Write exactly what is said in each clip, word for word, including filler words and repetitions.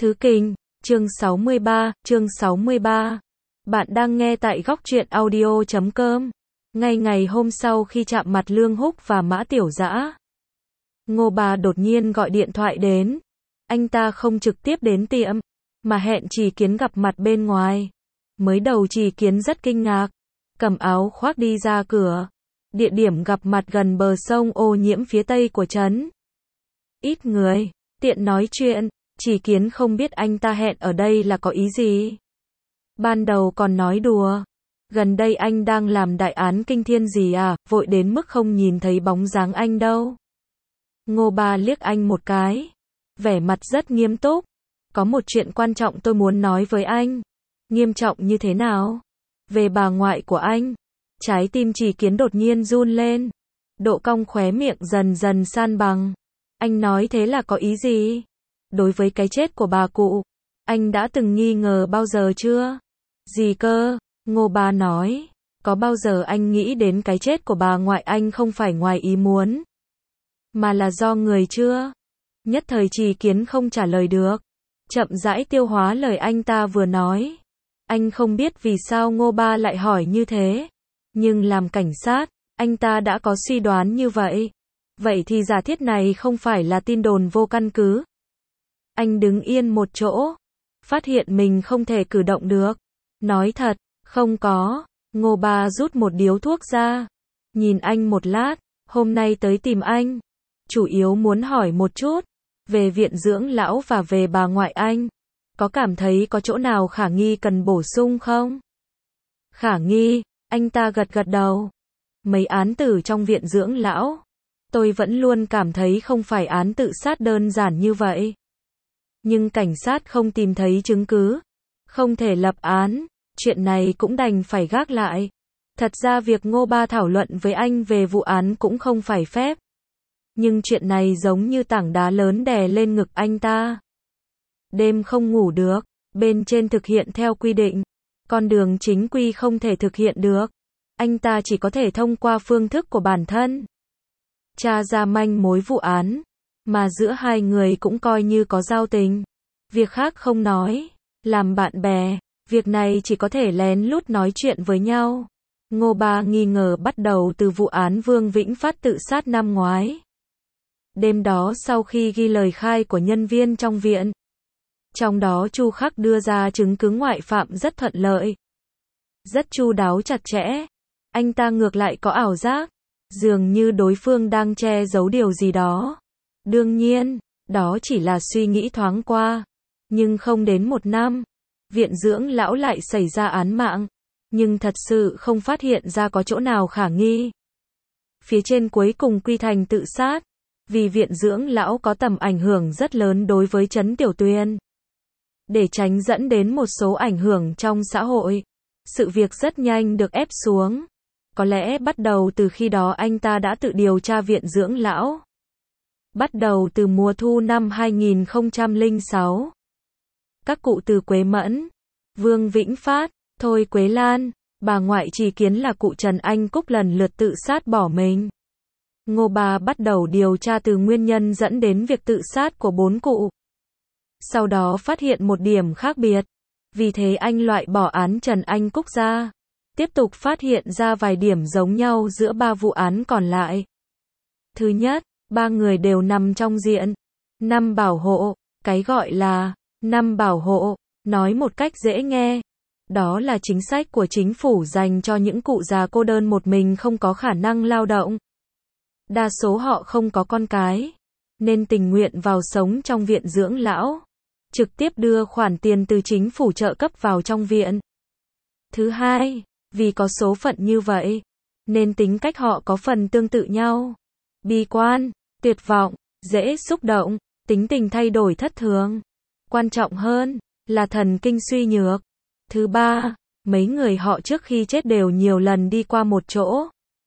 Thứ Kinh, chương sáu mươi ba, chương sáu mươi ba. Bạn đang nghe tại góc truyện audio chấm com. Ngay ngày hôm sau khi chạm mặt Lương Húc và Mã Tiểu Dã, Ngô Bà đột nhiên gọi điện thoại đến. Anh ta không trực tiếp đến tiệm, mà hẹn Trì Kiến gặp mặt bên ngoài. Mới đầu Trì Kiến rất kinh ngạc, cầm áo khoác đi ra cửa. Địa điểm gặp mặt gần bờ sông ô nhiễm phía tây của trấn. Ít người, tiện nói chuyện. Trì Kiến không biết anh ta hẹn ở đây là có ý gì. Ban đầu còn nói đùa, gần đây anh đang làm đại án kinh thiên gì à, vội đến mức không nhìn thấy bóng dáng anh đâu. Ngô Ba liếc anh một cái, vẻ mặt rất nghiêm túc. Có một chuyện quan trọng tôi muốn nói với anh. Nghiêm trọng như thế nào? Về bà ngoại của anh. Trái tim Trì Kiến đột nhiên run lên, độ cong khóe miệng dần dần san bằng. Anh nói thế là có ý gì? Đối với cái chết của bà cụ, anh đã từng nghi ngờ bao giờ chưa? Gì cơ? Ngô Ba nói, có bao giờ anh nghĩ đến cái chết của bà ngoại anh không phải ngoài ý muốn, mà là do người chưa? Nhất thời Trì Kiến không trả lời được, chậm rãi tiêu hóa lời anh ta vừa nói. Anh không biết vì sao Ngô Ba lại hỏi như thế, nhưng làm cảnh sát, anh ta đã có suy đoán như vậy. Vậy thì giả thiết này không phải là tin đồn vô căn cứ. Anh đứng yên một chỗ, phát hiện mình không thể cử động được. Nói thật, không có. Ngô Ba rút một điếu thuốc ra, nhìn anh một lát. Hôm nay tới tìm anh, chủ yếu muốn hỏi một chút về viện dưỡng lão và về bà ngoại anh. Có cảm thấy có chỗ nào khả nghi cần bổ sung không? Khả nghi, anh ta gật gật đầu. Mấy án tử trong viện dưỡng lão, tôi vẫn luôn cảm thấy không phải án tự sát đơn giản như vậy. Nhưng cảnh sát không tìm thấy chứng cứ, không thể lập án, chuyện này cũng đành phải gác lại. Thật ra việc Ngô Ba thảo luận với anh về vụ án cũng không phải phép. Nhưng chuyện này giống như tảng đá lớn đè lên ngực anh ta. Đêm không ngủ được, bên trên thực hiện theo quy định, con đường chính quy không thể thực hiện được. Anh ta chỉ có thể thông qua phương thức của bản thân tra ra manh mối vụ án, mà giữa hai người cũng coi như có giao tình. Việc khác không nói, làm bạn bè, việc này chỉ có thể lén lút nói chuyện với nhau. Ngô Ba nghi ngờ bắt đầu từ vụ án Vương Vĩnh Phát tự sát năm ngoái. Đêm đó sau khi ghi lời khai của nhân viên trong viện, trong đó Chu Khắc đưa ra chứng cứ ngoại phạm rất thuận lợi, rất chu đáo chặt chẽ. Anh ta ngược lại có ảo giác, dường như đối phương đang che giấu điều gì đó. Đương nhiên, đó chỉ là suy nghĩ thoáng qua. Nhưng không đến một năm, viện dưỡng lão lại xảy ra án mạng. Nhưng thật sự không phát hiện ra có chỗ nào khả nghi. Phía trên cuối cùng quy thành tự sát, vì viện dưỡng lão có tầm ảnh hưởng rất lớn đối với trấn Tiểu Tuyền. Để tránh dẫn đến một số ảnh hưởng trong xã hội, sự việc rất nhanh được ép xuống. Có lẽ bắt đầu từ khi đó anh ta đã tự điều tra viện dưỡng lão. Bắt đầu từ mùa thu năm hai nghìn không trăm lẻ sáu. Các cụ từ Quế Mẫn, Vương Vĩnh Phát, Thôi Quế Lan, bà ngoại Trì Kiến là cụ Trần Anh Cúc lần lượt tự sát bỏ mình. Ngô Ba bắt đầu điều tra từ nguyên nhân dẫn đến việc tự sát của bốn cụ. Sau đó phát hiện một điểm khác biệt. Vì thế anh loại bỏ án Trần Anh Cúc ra. Tiếp tục phát hiện ra vài điểm giống nhau giữa ba vụ án còn lại. Thứ nhất, ba người đều nằm trong diện năm bảo hộ. Cái gọi là năm bảo hộ, nói một cách dễ nghe, đó là chính sách của chính phủ dành cho những cụ già cô đơn một mình không có khả năng lao động. Đa số họ không có con cái, nên tình nguyện vào sống trong viện dưỡng lão, trực tiếp đưa khoản tiền từ chính phủ trợ cấp vào trong viện. Thứ hai, vì có số phận như vậy, nên tính cách họ có phần tương tự nhau. Bi quan, tuyệt vọng, dễ xúc động, tính tình thay đổi thất thường. Quan trọng hơn, là thần kinh suy nhược. Thứ ba, mấy người họ trước khi chết đều nhiều lần đi qua một chỗ.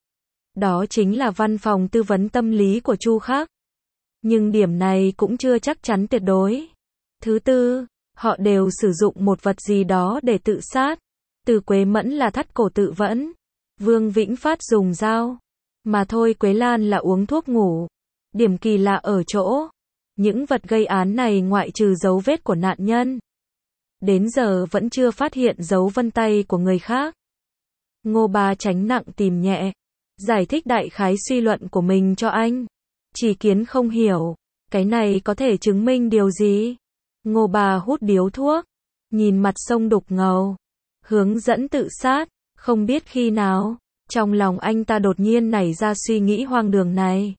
Đó chính là văn phòng tư vấn tâm lý của Chu Khắc. Nhưng điểm này cũng chưa chắc chắn tuyệt đối. Thứ tư, họ đều sử dụng một vật gì đó để tự sát. Từ Quế Mẫn là thắt cổ tự vẫn, Vương Vĩnh Phát dùng dao, mà Thôi Quế Lan là uống thuốc ngủ. Điểm kỳ lạ ở chỗ, Những vật gây án này ngoại trừ dấu vết của nạn nhân, đến giờ vẫn chưa phát hiện dấu vân tay của người khác. Ngô Ba tránh nặng tìm nhẹ, giải thích đại khái suy luận của mình cho anh. Chỉ Kiến không hiểu, cái này có thể chứng minh điều gì? Ngô Ba hút điếu thuốc, nhìn mặt sông đục ngầu, hướng dẫn tự sát, không biết khi nào, trong lòng anh ta đột nhiên nảy ra suy nghĩ hoang đường này.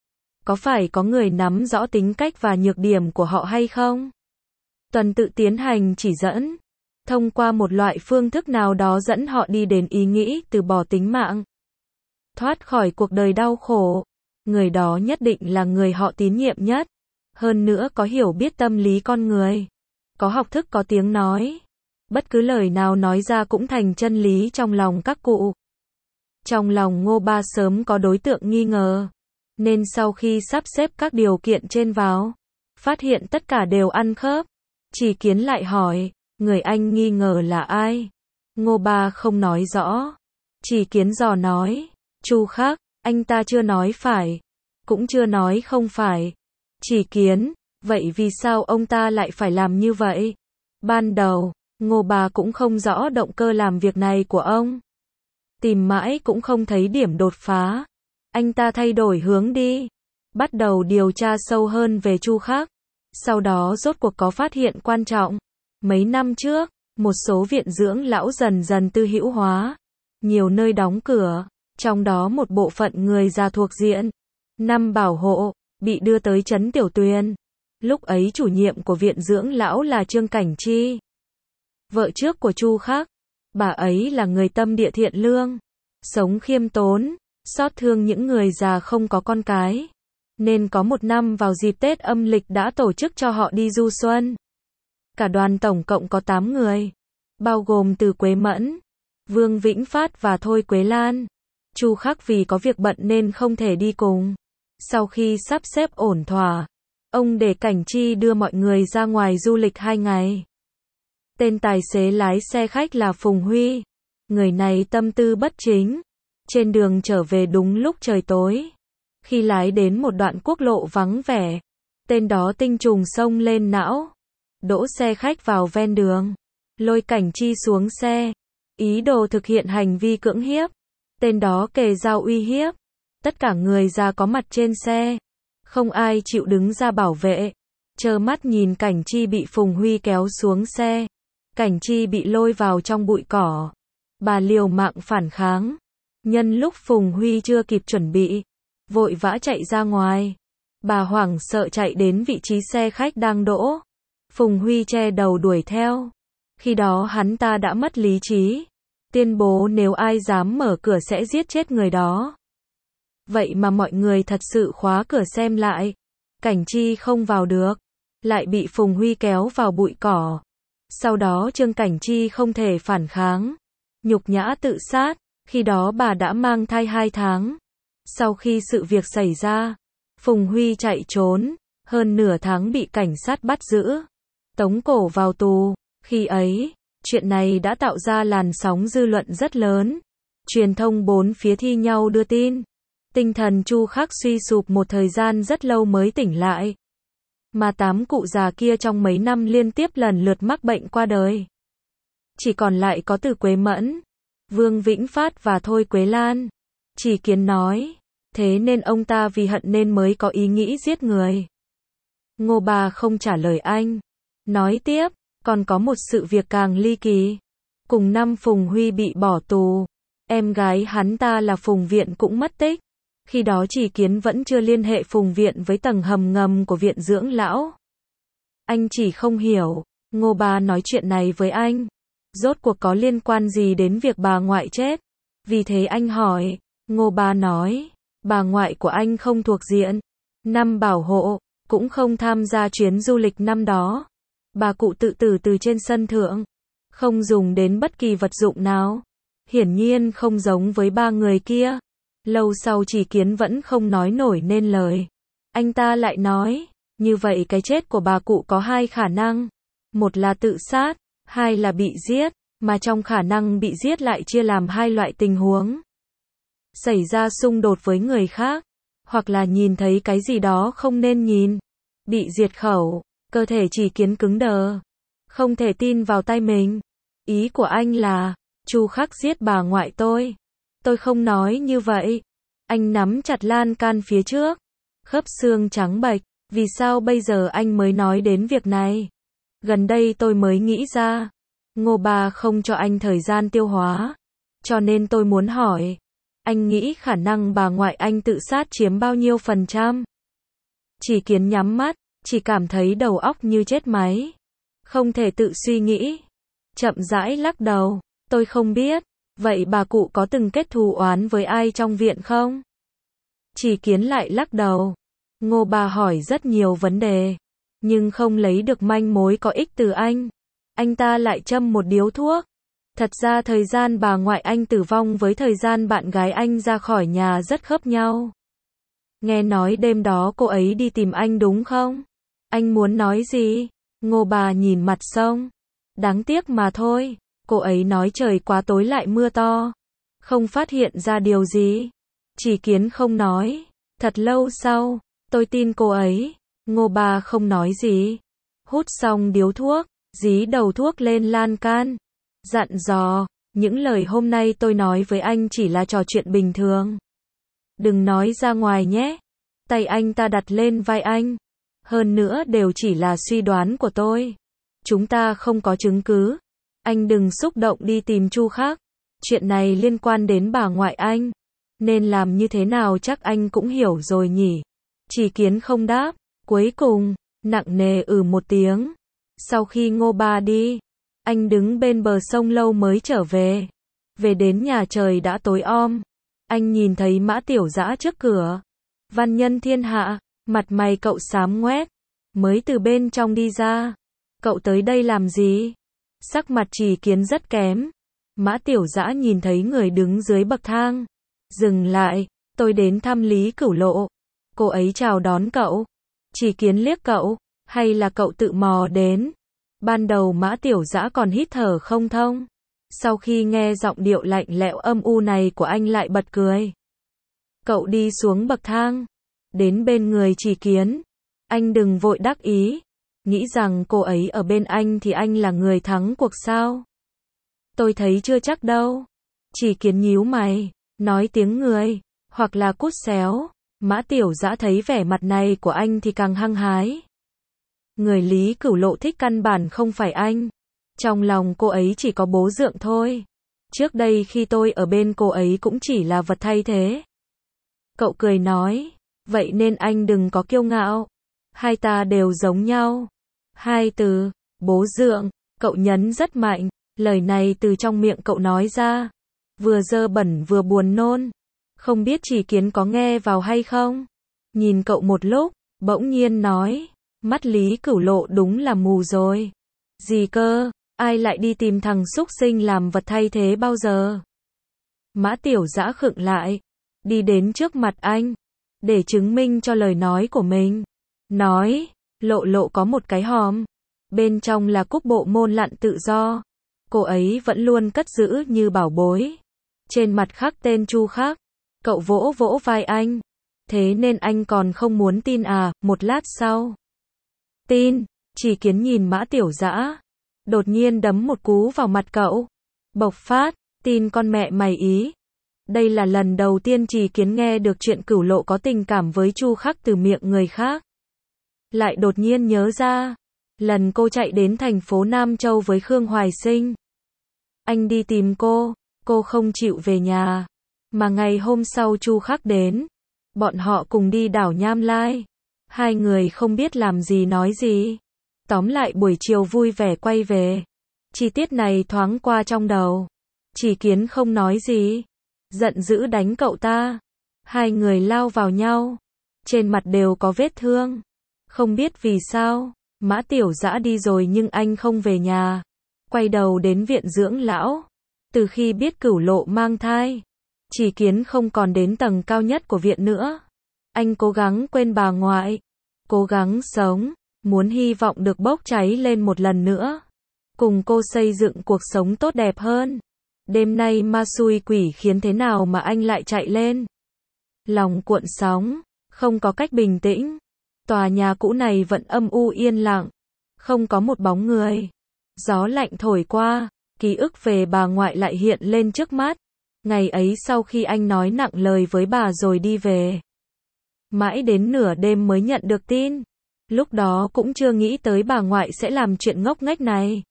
Có phải có người nắm rõ tính cách và nhược điểm của họ hay không? Tuần tự tiến hành chỉ dẫn, thông qua một loại phương thức nào đó dẫn họ đi đến ý nghĩ từ bỏ tính mạng, thoát khỏi cuộc đời đau khổ. Người đó nhất định là người họ tín nhiệm nhất, hơn nữa có hiểu biết tâm lý con người, có học thức có tiếng nói. Bất cứ lời nào nói ra cũng thành chân lý trong lòng các cụ. Trong lòng Ngô Ba sớm có đối tượng nghi ngờ, nên sau khi sắp xếp các điều kiện trên vào, phát hiện tất cả đều ăn khớp. Chỉ Kiến lại hỏi, người anh nghi ngờ là ai? Ngô Ba không nói rõ. Chỉ Kiến dò nói, Chu Khắc. Anh ta chưa nói phải, cũng chưa nói không phải. Chỉ Kiến, vậy vì sao ông ta lại phải làm như vậy? Ban đầu, Ngô Ba cũng không rõ động cơ làm việc này của ông. Tìm mãi cũng không thấy điểm đột phá. Anh ta thay đổi hướng đi, bắt đầu điều tra sâu hơn về Chu Khắc. Sau đó rốt cuộc có phát hiện quan trọng. Mấy năm trước, một số viện dưỡng lão dần dần tư hữu hóa, nhiều nơi đóng cửa, trong đó một bộ phận người già thuộc diện năm bảo hộ bị đưa tới trấn Tiểu Tuyền. Lúc ấy chủ nhiệm của viện dưỡng lão là Trương Cảnh Chi, vợ trước của Chu Khắc. Bà ấy là người tâm địa thiện lương, sống khiêm tốn, xót thương những người già không có con cái, nên có một năm vào dịp Tết âm lịch đã tổ chức cho họ đi du xuân. Cả đoàn tổng cộng có tám người, bao gồm Từ Quế Mẫn, Vương Vĩnh Phát và Thôi Quế Lan. Chu Khắc vì có việc bận nên không thể đi cùng. Sau khi sắp xếp ổn thỏa, ông để Cảnh Chi đưa mọi người ra ngoài du lịch hai ngày. Tên tài xế lái xe khách là Phùng Huy. Người này tâm tư bất chính. Trên đường trở về đúng lúc trời tối. Khi lái đến một đoạn quốc lộ vắng vẻ, tên đó tinh trùng xông lên não, đỗ xe khách vào ven đường, lôi Cảnh Chi xuống xe, ý đồ thực hiện hành vi cưỡng hiếp. Tên đó kề dao uy hiếp tất cả người già có mặt trên xe, không ai chịu đứng ra bảo vệ, trơ mắt nhìn Cảnh Chi bị Phùng Huy kéo xuống xe. Cảnh Chi bị lôi vào trong bụi cỏ. Bà liều mạng phản kháng. Nhân lúc Phùng Huy chưa kịp chuẩn bị, vội vã chạy ra ngoài. Bà hoảng sợ chạy đến vị trí xe khách đang đỗ. Phùng Huy che đầu đuổi theo. Khi đó hắn ta đã mất lý trí, tuyên bố nếu ai dám mở cửa sẽ giết chết người đó. Vậy mà mọi người thật sự khóa cửa xem lại. Cảnh Chi không vào được, lại bị Phùng Huy kéo vào bụi cỏ. Sau đó Trương Cảnh Chi không thể phản kháng, nhục nhã tự sát. Khi đó bà đã mang thai hai tháng. Sau khi sự việc xảy ra, Phùng Huy chạy trốn, hơn nửa tháng bị cảnh sát bắt giữ, tống cổ vào tù. Khi ấy, chuyện này đã tạo ra làn sóng dư luận rất lớn. Truyền thông bốn phía thi nhau đưa tin. Tinh thần Chu Khắc suy sụp một thời gian rất lâu mới tỉnh lại. Mà tám cụ già kia trong mấy năm liên tiếp lần lượt mắc bệnh qua đời. Chỉ còn lại có Từ Quế Mẫn, Vương Vĩnh Phát và Thôi Quế Lan. Chỉ Kiến nói, thế nên ông ta vì hận nên mới có ý nghĩ giết người. Ngô Ba không trả lời anh. Nói tiếp, còn có một sự việc càng ly kỳ. Cùng năm Phùng Huy bị bỏ tù, em gái hắn ta là Phùng Viện cũng mất tích. Khi đó Chỉ Kiến vẫn chưa liên hệ Phùng Viện với tầng hầm ngầm của viện dưỡng lão. Anh chỉ không hiểu, Ngô Ba nói chuyện này với anh, rốt cuộc có liên quan gì đến việc bà ngoại chết. Vì thế anh hỏi. Ngô Ba nói, bà ngoại của anh không thuộc diện năm bảo hộ, cũng không tham gia chuyến du lịch năm đó. Bà cụ tự tử từ trên sân thượng, không dùng đến bất kỳ vật dụng nào. Hiển nhiên không giống với ba người kia. Lâu sau Chỉ Kiến vẫn không nói nổi nên lời. Anh ta lại nói, như vậy cái chết của bà cụ có hai khả năng. Một là tự sát, hai là bị giết, mà trong khả năng bị giết lại chia làm hai loại tình huống. Xảy ra xung đột với người khác, hoặc là nhìn thấy cái gì đó không nên nhìn, bị diệt khẩu, cơ thể Chỉ Kiến cứng đờ, không thể tin vào tay mình. Ý của anh là, Chu Khắc giết bà ngoại tôi. Tôi không nói như vậy. Anh nắm chặt lan can phía trước, khớp xương trắng bệch, vì sao bây giờ anh mới nói đến việc này? Gần đây tôi mới nghĩ ra, Ngô Ba không cho anh thời gian tiêu hóa, cho nên tôi muốn hỏi, anh nghĩ khả năng bà ngoại anh tự sát chiếm bao nhiêu phần trăm? Chỉ Kiến nhắm mắt, chỉ cảm thấy đầu óc như chết máy, không thể tự suy nghĩ. Chậm rãi lắc đầu, tôi không biết. Vậy bà cụ có từng kết thù oán với ai trong viện không? Chỉ Kiến lại lắc đầu. Ngô Ba hỏi rất nhiều vấn đề, nhưng không lấy được manh mối có ích từ anh. Anh ta lại châm một điếu thuốc. Thật ra thời gian bà ngoại anh tử vong với thời gian bạn gái anh ra khỏi nhà rất khớp nhau. Nghe nói đêm đó cô ấy đi tìm anh đúng không? Anh muốn nói gì? Ngô Ba nhìn mặt sông. Đáng tiếc mà thôi, cô ấy nói trời quá tối lại mưa to. Không phát hiện ra điều gì. Chỉ Kiến không nói. Thật lâu sau, tôi tin cô ấy. Ngô Ba không nói gì. Hút xong điếu thuốc, dí đầu thuốc lên lan can. Dặn dò, những lời hôm nay tôi nói với anh chỉ là trò chuyện bình thường. Đừng nói ra ngoài nhé. Tay anh ta đặt lên vai anh. Hơn nữa đều chỉ là suy đoán của tôi. Chúng ta không có chứng cứ. Anh đừng xúc động đi tìm Chu Khắc. Chuyện này liên quan đến bà ngoại anh. Nên làm như thế nào chắc anh cũng hiểu rồi nhỉ. Chỉ Kiến không đáp. Cuối cùng, nặng nề ừ một tiếng. Sau khi Ngô Ba đi, anh đứng bên bờ sông lâu mới trở về. Về đến nhà trời đã tối om. Anh nhìn thấy Mã Tiểu Dã trước cửa. Văn nhân thiên hạ, mặt mày cậu xám ngoét. Mới từ bên trong đi ra. Cậu tới đây làm gì? Sắc mặt Chỉ Kiến rất kém. Mã Tiểu Dã nhìn thấy người đứng dưới bậc thang. Dừng lại, tôi đến thăm Lý Cửu Lộ. Cô ấy chào đón cậu. Chỉ Kiến liếc cậu, hay là cậu tự mò đến? Ban đầu Mã Tiểu Dã còn hít thở không thông. Sau khi nghe giọng điệu lạnh lẽo âm u này của anh lại bật cười. Cậu đi xuống bậc thang, đến bên người Chỉ Kiến. Anh đừng vội đắc ý. Nghĩ rằng cô ấy ở bên anh thì anh là người thắng cuộc sao? Tôi thấy chưa chắc đâu. Chỉ Kiến nhíu mày, nói tiếng người, hoặc là cút xéo. Mã Tiểu Dã thấy vẻ mặt này của anh thì càng hăng hái. Người Lý Cửu Lộ thích căn bản không phải anh. Trong lòng cô ấy chỉ có bố dượng thôi. Trước đây khi tôi ở bên cô ấy cũng chỉ là vật thay thế. Cậu cười nói, vậy nên anh đừng có kiêu ngạo. Hai ta đều giống nhau. Hai từ, bố dượng, cậu nhấn rất mạnh. Lời này từ trong miệng cậu nói ra. Vừa dơ bẩn vừa buồn nôn. Không biết Chỉ Kiến có nghe vào hay không? Nhìn cậu một lúc, bỗng nhiên nói. Mắt Lý Cửu Lộ đúng là mù rồi. Gì cơ, ai lại đi tìm thằng xúc sinh làm vật thay thế bao giờ? Mã Tiểu Dã khựng lại. Đi đến trước mặt anh. Để chứng minh cho lời nói của mình. Nói, Lộ Lộ có một cái hòm. Bên trong là cúc bộ môn lặn tự do. Cô ấy vẫn luôn cất giữ như bảo bối. Trên mặt khắc tên Chu Khắc. Cậu vỗ vỗ vai anh. Thế nên anh còn không muốn tin à? Một lát sau. Tin. Chỉ Kiến nhìn Mã Tiểu Dã. Đột nhiên đấm một cú vào mặt cậu. Bộc phát. Tin con mẹ mày ý. Đây là lần đầu tiên Chỉ Kiến nghe được chuyện Cửu Lộ có tình cảm với Chu Khắc từ miệng người khác. Lại đột nhiên nhớ ra. Lần cô chạy đến thành phố Nam Châu với Khương Hoài Sinh. Anh đi tìm cô. Cô không chịu về nhà. Mà ngày hôm sau Chu Khắc đến. Bọn họ cùng đi đảo Nham Lai. Hai người không biết làm gì nói gì. Tóm lại buổi chiều vui vẻ quay về. Chi tiết này thoáng qua trong đầu. Chỉ Kiến không nói gì. Giận dữ đánh cậu ta. Hai người lao vào nhau. Trên mặt đều có vết thương. Không biết vì sao. Mã Tiểu Dã đi rồi nhưng anh không về nhà. Quay đầu đến viện dưỡng lão. Từ khi biết Cửu Lộ mang thai. Chỉ Kiến không còn đến tầng cao nhất của viện nữa. Anh cố gắng quên bà ngoại. Cố gắng sống. Muốn hy vọng được bốc cháy lên một lần nữa. Cùng cô xây dựng cuộc sống tốt đẹp hơn. Đêm nay ma xui quỷ khiến thế nào mà anh lại chạy lên. Lòng cuộn sóng. Không có cách bình tĩnh. Tòa nhà cũ này vẫn âm u yên lặng, không có một bóng người. Gió lạnh thổi qua, ký ức về bà ngoại lại hiện lên trước mắt. Ngày ấy sau khi anh nói nặng lời với bà rồi đi về. Mãi đến nửa đêm mới nhận được tin. Lúc đó cũng chưa nghĩ tới bà ngoại sẽ làm chuyện ngốc nghếch này.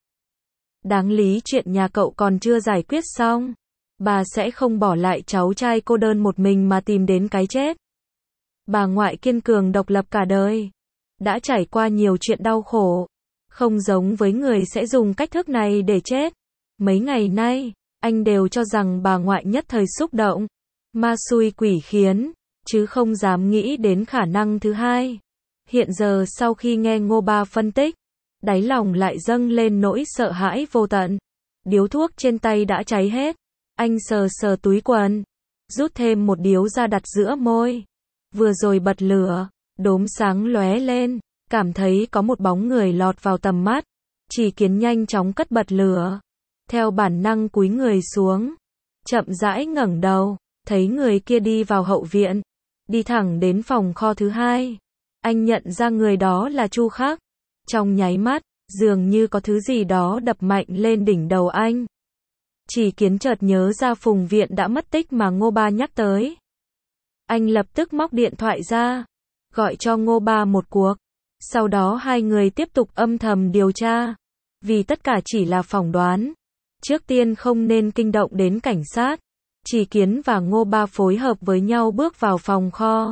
Đáng lý chuyện nhà cậu còn chưa giải quyết xong. Bà sẽ không bỏ lại cháu trai cô đơn một mình mà tìm đến cái chết. Bà ngoại kiên cường độc lập cả đời. Đã trải qua nhiều chuyện đau khổ. Không giống với người sẽ dùng cách thức này để chết. Mấy ngày nay, anh đều cho rằng bà ngoại nhất thời xúc động. Ma xui quỷ khiến, chứ không dám nghĩ đến khả năng thứ hai. Hiện giờ sau khi nghe Ngô Ba phân tích, đáy lòng lại dâng lên nỗi sợ hãi vô tận. Điếu thuốc trên tay đã cháy hết. Anh sờ sờ túi quần, rút thêm một điếu ra đặt giữa môi. Vừa rồi bật lửa, đốm sáng lóe lên, cảm thấy có một bóng người lọt vào tầm mắt. Chỉ Kiến nhanh chóng cất bật lửa, theo bản năng cúi người xuống, chậm rãi ngẩng đầu, thấy người kia đi vào hậu viện, đi thẳng đến phòng kho thứ hai. Anh nhận ra người đó là Chu Khắc. Trong nháy mắt, dường như có thứ gì đó đập mạnh lên đỉnh đầu anh. Chỉ Kiến chợt nhớ ra Phùng Viện đã mất tích mà Ngô Ba nhắc tới. Anh lập tức móc điện thoại ra, gọi cho Ngô Ba một cuộc. Sau đó hai người tiếp tục âm thầm điều tra. Vì tất cả chỉ là phỏng đoán. Trước tiên không nên kinh động đến cảnh sát. Chỉ Kiến và Ngô Ba phối hợp với nhau bước vào phòng kho.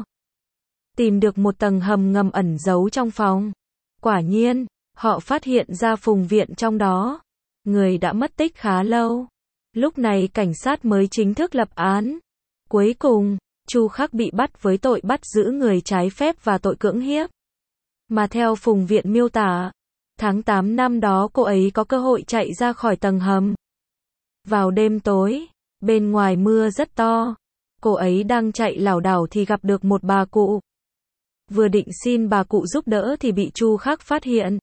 Tìm được một tầng hầm ngầm ẩn giấu trong phòng. Quả nhiên, họ phát hiện ra Phùng Viện trong đó. Người đã mất tích khá lâu. Lúc này cảnh sát mới chính thức lập án. Cuối cùng, Chu Khắc bị bắt với tội bắt giữ người trái phép và tội cưỡng hiếp. Mà theo Phùng Viện miêu tả, tháng tám năm đó cô ấy có cơ hội chạy ra khỏi tầng hầm. Vào đêm tối, bên ngoài mưa rất to, cô ấy đang chạy lảo đảo thì gặp được một bà cụ. Vừa định xin bà cụ giúp đỡ thì bị Chu Khắc phát hiện.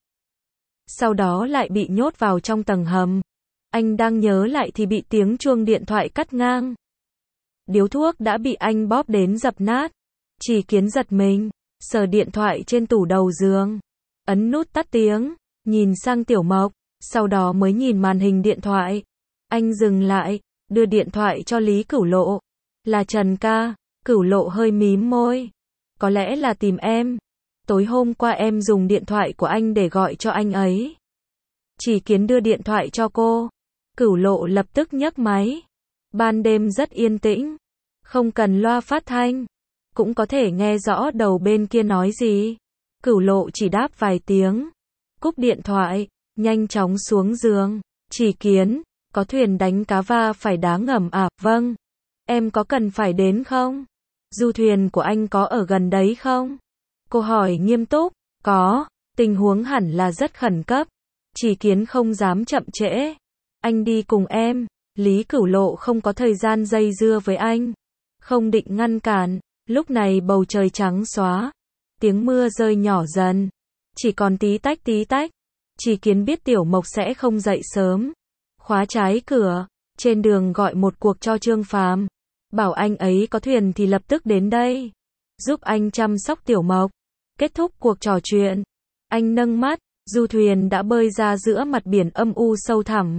Sau đó lại bị nhốt vào trong tầng hầm. Anh đang nhớ lại thì bị tiếng chuông điện thoại cắt ngang. Điếu thuốc đã bị anh bóp đến dập nát. Chỉ Kiến giật mình, sờ điện thoại trên tủ đầu giường, ấn nút tắt tiếng, nhìn sang Tiểu Mộc, sau đó mới nhìn màn hình điện thoại. Anh dừng lại, đưa điện thoại cho Lý Cửu Lộ. Là Trần ca. Cửu Lộ hơi mím môi. Có lẽ là tìm em. Tối hôm qua em dùng điện thoại của anh để gọi cho anh ấy. Chỉ Kiến đưa điện thoại cho cô. Cửu Lộ lập tức nhấc máy. Ban đêm rất yên tĩnh, không cần loa phát thanh, cũng có thể nghe rõ đầu bên kia nói gì. Cửu Lộ chỉ đáp vài tiếng, cúp điện thoại, nhanh chóng xuống giường. Chỉ Kiến, có thuyền đánh cá va phải đá ngầm à? Vâng. Em có cần phải đến không? Du thuyền của anh có ở gần đấy không? Cô hỏi nghiêm túc. Có, tình huống hẳn là rất khẩn cấp. Chỉ Kiến không dám chậm trễ. Anh đi cùng em. Lý Cửu Lộ không có thời gian dây dưa với anh, không định ngăn cản. Lúc này bầu trời trắng xóa, tiếng mưa rơi nhỏ dần, chỉ còn tí tách tí tách. Chỉ Kiến biết Tiểu Mộc sẽ không dậy sớm, khóa trái cửa, trên đường gọi một cuộc cho Trương Phàm, bảo anh ấy có thuyền thì lập tức đến đây, giúp anh chăm sóc Tiểu Mộc. Kết thúc cuộc trò chuyện, anh nâng mắt, du thuyền đã bơi ra giữa mặt biển âm u sâu thẳm.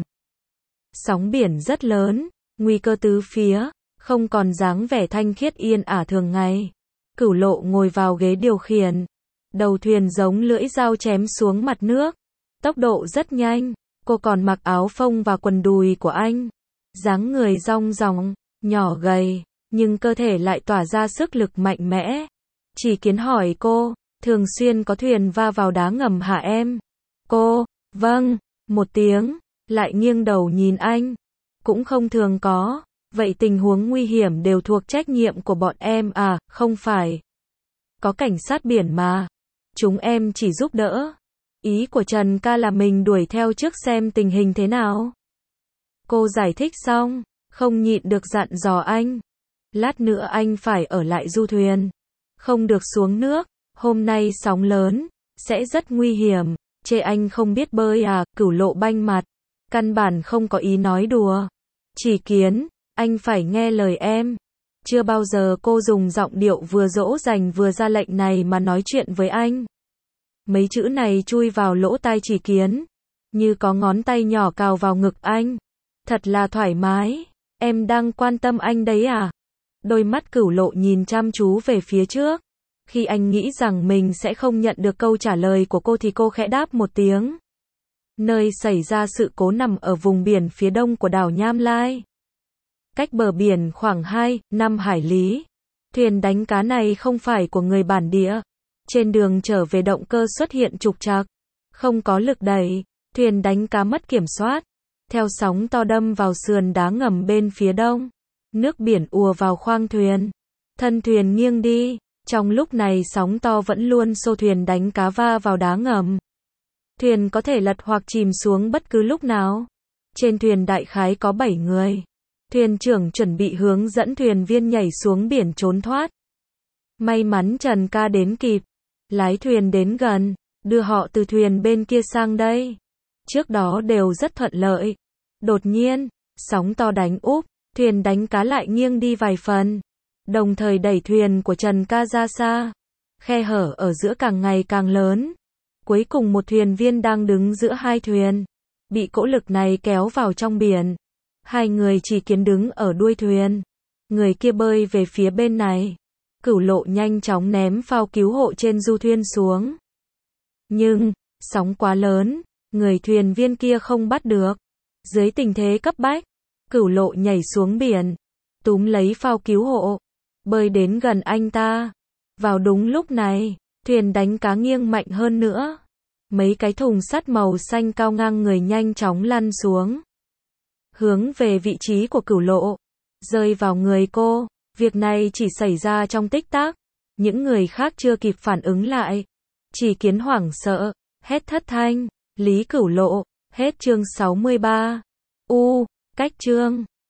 Sóng biển rất lớn, nguy cơ tứ phía, không còn dáng vẻ thanh khiết yên ả thường ngày. Cửu Lộ ngồi vào ghế điều khiển. Đầu thuyền giống lưỡi dao chém xuống mặt nước. Tốc độ rất nhanh, cô còn mặc áo phông và quần đùi của anh. Dáng người rong ròng, nhỏ gầy, nhưng cơ thể lại tỏa ra sức lực mạnh mẽ. Chỉ Kiến hỏi cô, thường xuyên có thuyền va vào đá ngầm hả em? Cô, vâng, một tiếng. Lại nghiêng đầu nhìn anh. Cũng không thường có. Vậy tình huống nguy hiểm đều thuộc trách nhiệm của bọn em à? Không phải. Có cảnh sát biển mà. Chúng em chỉ giúp đỡ. Ý của Trần ca là mình đuổi theo trước xem tình hình thế nào. Cô giải thích xong, không nhịn được dặn dò anh. Lát nữa anh phải ở lại du thuyền. Không được xuống nước. Hôm nay sóng lớn, sẽ rất nguy hiểm. Chê anh không biết bơi à? Cửu Lộ banh mặt. Căn bản không có ý nói đùa. Chỉ Kiến, anh phải nghe lời em. Chưa bao giờ cô dùng giọng điệu vừa dỗ dành vừa ra lệnh này mà nói chuyện với anh. Mấy chữ này chui vào lỗ tai Chỉ Kiến, như có ngón tay nhỏ cào vào ngực anh. Thật là thoải mái. Em đang quan tâm anh đấy à? Đôi mắt Cửu Lộ nhìn chăm chú về phía trước. Khi anh nghĩ rằng mình sẽ không nhận được câu trả lời của cô thì cô khẽ đáp một tiếng. Nơi xảy ra sự cố nằm ở vùng biển phía đông của đảo Nham Lai. Cách bờ biển khoảng hai, năm hải lý. Thuyền đánh cá này không phải của người bản địa. Trên đường trở về động cơ xuất hiện trục trặc. Không có lực đẩy. Thuyền đánh cá mất kiểm soát. Theo sóng to đâm vào sườn đá ngầm bên phía đông. Nước biển ùa vào khoang thuyền. Thân thuyền nghiêng đi. Trong lúc này sóng to vẫn luôn xô thuyền đánh cá va vào đá ngầm. Thuyền có thể lật hoặc chìm xuống bất cứ lúc nào. Trên thuyền đại khái có bảy người. Thuyền trưởng chuẩn bị hướng dẫn thuyền viên nhảy xuống biển trốn thoát. May mắn Trần Ca đến kịp. Lái thuyền đến gần, đưa họ từ thuyền bên kia sang đây. Trước đó đều rất thuận lợi. Đột nhiên, sóng to đánh úp, thuyền đánh cá lại nghiêng đi vài phần. Đồng thời đẩy thuyền của Trần Ca ra xa. Khe hở ở giữa càng ngày càng lớn. Cuối cùng một thuyền viên đang đứng giữa hai thuyền. Bị cỗ lực này kéo vào trong biển. Hai người Chỉ Kiến đứng ở đuôi thuyền. Người kia bơi về phía bên này. Cửu Lộ nhanh chóng ném phao cứu hộ trên du thuyền xuống. Nhưng, sóng quá lớn, người thuyền viên kia không bắt được. Dưới tình thế cấp bách, Cửu Lộ nhảy xuống biển, túm lấy phao cứu hộ, bơi đến gần anh ta. Vào đúng lúc này, thuyền đánh cá nghiêng mạnh hơn nữa. Mấy cái thùng sắt màu xanh cao ngang người nhanh chóng lăn xuống. Hướng về vị trí của Cửu Lộ, rơi vào người cô. Việc này chỉ xảy ra trong tích tắc. Những người khác chưa kịp phản ứng lại. Chỉ Kiến hoảng sợ, hét thất thanh. Lý Cửu Lộ, hết chương sáu mươi ba. U, cách chương.